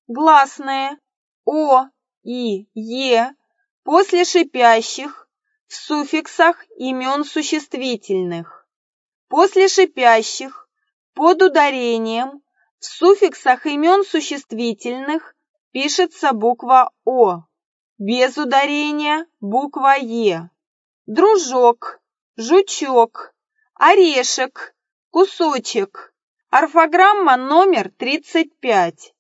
Гласные О и Е после шипящих в суффиксах имен существительных. После шипящих под ударением в суффиксах имен существительных пишется буква О, без ударения буква Е. Дружок, жучок, орешек, кусочек. Орфограмма номер 35.